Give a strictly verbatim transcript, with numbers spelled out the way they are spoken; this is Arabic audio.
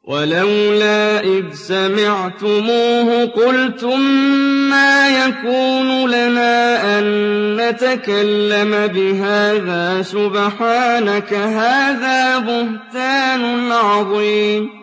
وَلَوْلَا إِذْ سَمِعْتُمُوهُ قُلْتُم مَّا يَكُونُ لَنَا أَن نَّتَكَلَّمَ بِهَٰذَا سُبْحَانَكَ هَٰذَا بُهْتَانٌ عَظِيمٌ